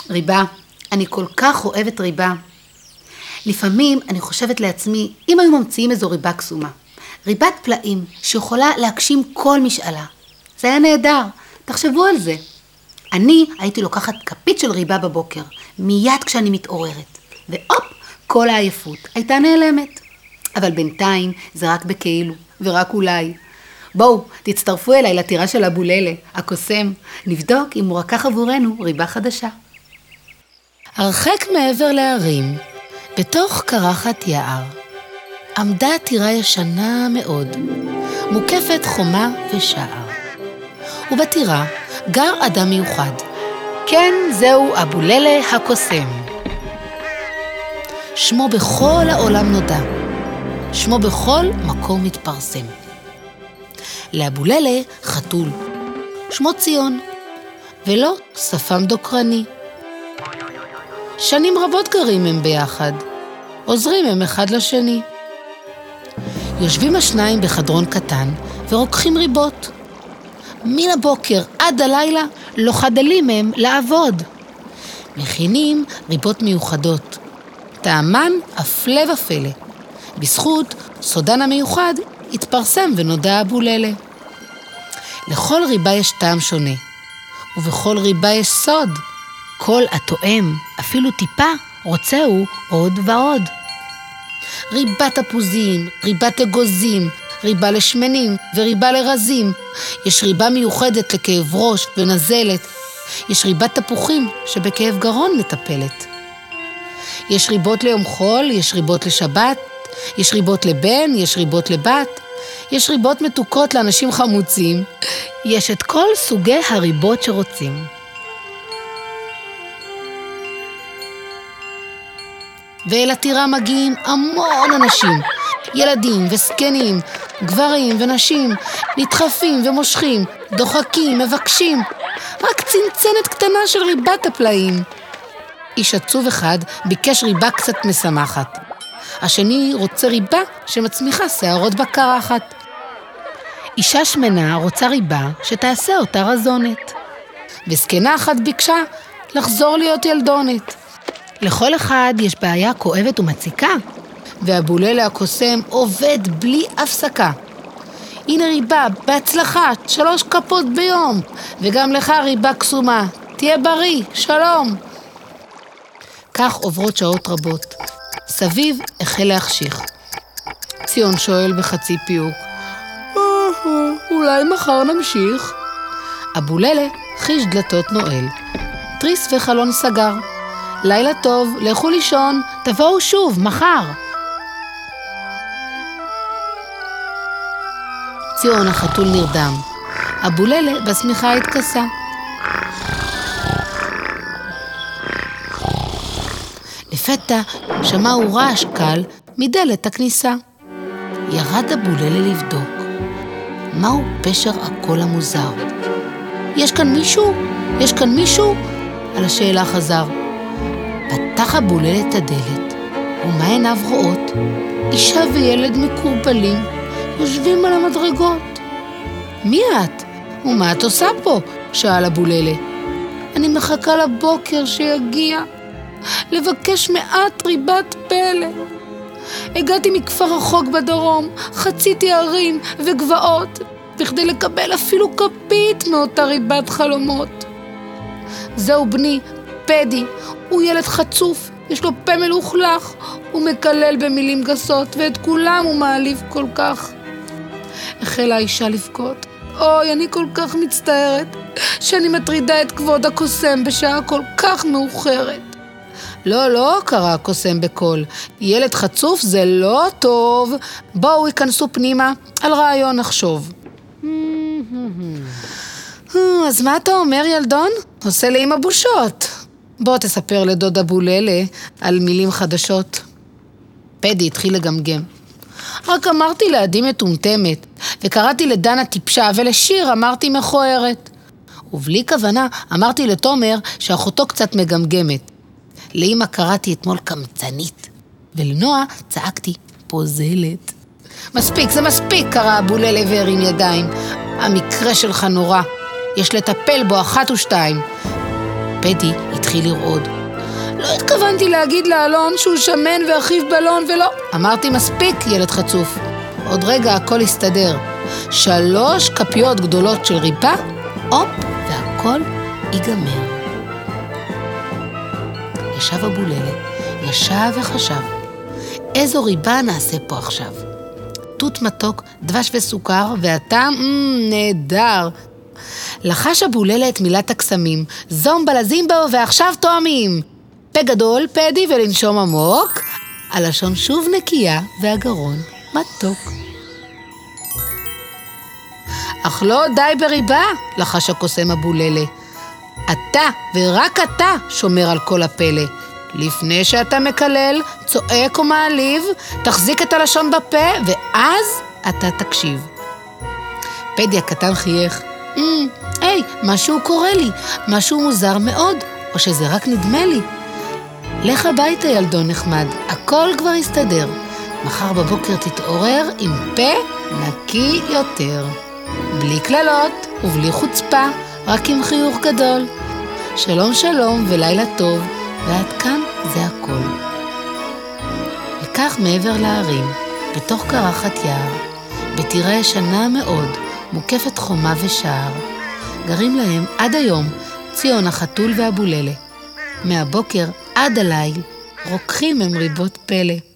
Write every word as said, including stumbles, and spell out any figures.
ריבה, אני כל כך אוהבת ריבה. לפעמים אני חושבת לעצמי, אם היו ממציאים איזו ריבה קסומה, ריבת פלאים שיכולה להגשים כל משאלה. זה היה נהדר, תחשבו על זה. אני הייתי לוקחת כפית של ריבה בבוקר, מיד כשאני מתעוררת, והופ, כל העייפות הייתה נעלמת. אבל בינתיים זה רק בכאילו, ורק אולי. בואו, תצטרפו אליי לטירה של אבוללה, הקוסם, נבדוק אם הוא רקח עבורנו ריבה חדשה. הרחק מעבר להרים, בתוך קרחת יער, עמדה טירה ישנה מאוד, מוקפת חומה ושער. ובטירה גר אדם מיוחד. כן, זהו אבוללה הקוסם. שמו בכל העולם נודע, שמו בכל מקום מתפרסם. לאבוללה חתול, שמו ציון, ולא שפם דוקרני. שנים רבות גרים הם ביחד, עוזרים הם אחד לשני. יושבים השניים בחדרון קטן ורוקחים ריבות. מן הבוקר עד הלילה לא חדלים הם לעבוד. מכינים ריבות מיוחדות, טעמן הפלא ופלא. בזכות סודן המיוחד התפרסם ונודע אבוללה. לכל ריבה יש טעם שונה, ובכל ריבה יש סוד. כל התואם, אפילו טיפה, רוצהו עוד ועוד. ריבת תפוזים, ריבת אגוזים, ריבה לשמנים וריבה לרזים. יש ריבה מיוחדת לכאב ראש ונזלת. יש ריבת תפוחים שבכאב גרון מטפלת. יש ריבות ליום חול, יש ריבות לשבת, יש ריבות לבן, יש ריבות לבת, יש ריבות מתוקות לאנשים חמוצים. יש את כל סוגי הריבות שרוצים. ואל הטירה מגיעים המון אנשים, ילדים וסקנים, גברים ונשים, נדחפים ומושכים, דוחקים, מבקשים. רק צנצנת קטנה של ריבת הפלאים. איש עצוב אחד ביקש ריבה קצת משמחת. השני רוצה ריבה שמצמיחה שערות בקרחת. אישה שמנה רוצה ריבה שתעשה אותה רזונת. וסקנה אחת ביקשה לחזור להיות ילדונת. לכל אחד יש בעיה כואבת ומציקה, ואבוללה הקוסם עובד בלי הפסקה. הנה ריבה, בהצלחה, שלוש כפות ביום, וגם לך ריבה קסומה, תהיה בריא, שלום. כך עוברות שעות רבות. סביב החל להחשיך. ציון שואל בחצי פיוק, אולי מחר נמשיך? אבוללה חיש דלתות נועל. תריס וחלון סגר. לילה טוב, לכו לישון, תבואו שוב, מחר. ציון החתול נרדם. אבוללה בשמיכה התכסה. לפתע שמעו רעש קל מדלת הכניסה. ירד אבוללה לבדוק. מהו פשר הקול המוזר? יש כאן מישהו? יש כאן מישהו? על השאלה חזר. פתח אבוללה את הדלת, ומה עיניו רואות? אישה וילד מקורבלים, יושבים על המדרגות. מי את? ומה את עושה פה? שאל אבוללה. אני מחכה לבוקר שיגיע, לבקש מעט ריבת פלא. הגעתי מכפר רחוק בדרום, חציתי ערים וגבעות, בכדי לקבל אפילו כפית מאותה ריבת חלומות. זהו בני, פדי, הוא ילד חצוף, יש לו פה מלוכלך, הוא מקלל במילים גסות, ואת כולם הוא מעליב כל כך. החלה האישה לבכות. אוי, אני כל כך מצטערת, שאני מטרידה את כבוד הקוסם בשעה כל כך מאוחרת. לא, לא, קרא הקוסם בקול. ילד חצוף זה לא טוב. בואו ייכנסו פנימה, על רעיון נחשוב. אז מה אתה אומר, ילדון? עושה לי עם הבושות. בוא תספר לדוד אבוללה על מילים חדשות. פדי התחיל לגמגם. רק אמרתי לעדי מטומטמת, וקראתי לדנה טיפשה, ולשיר אמרתי מכוערת. ובלי כוונה אמרתי לתומר שאחותו קצת מגמגמת. לאמא קראתי אתמול קמצנית, ולנועה צעקתי פוזלת. מספיק, זה מספיק, קרא אבוללה והרים ידיים. המקרה שלך נורא, יש לטפל בו אחת ושתיים. פדי התחיל לרעוד. לא התכוונתי להגיד לאלון שהוא שמן ואחיו בלון ולא. אמרתי מספיק, ילד חצוף. עוד רגע הכל יסתדר. שלוש כפיות גדולות של ריבה, הופ, והכל ייגמר. ישב אבוללה, ישב וחשב. איזו ריבה נעשה פה עכשיו? תות מתוק, דבש וסוכר, והטעם מ, נהדר. לחש אבוללה את מילת הקסמים, זום בלזימבו ועכשיו תואמים. פה גדול, פדי ולנשום עמוק, הלשון שוב נקייה והגרון מתוק. אך לא די בריבה, לחש הקוסם אבוללה. אתה ורק אתה שומר על כל הפלא. לפני שאתה מקלל, צועק או מעליב, תחזיק את הלשון בפה, ואז אתה תקשיב. פדי הקטן חייך. Mm, היי, משהו קורה לי, משהו מוזר מאוד, או שזה רק נדמה לי. לך הביתה ילדון נחמד, הכל כבר יסתדר. מחר בבוקר תתעורר עם פה נקי יותר. בלי כללות ובלי חוצפה, רק עם חיוך גדול. שלום שלום ולילה טוב, ועד כאן זה הכל. וכך מעבר להרים, בתוך קרחת יער, בטירה ישנה מאוד, מוקפת חומה ושער. גרים להם עד היום ציון החתול ואבוללה. מהבוקר עד הליל רוקחים הם ריבות פלא.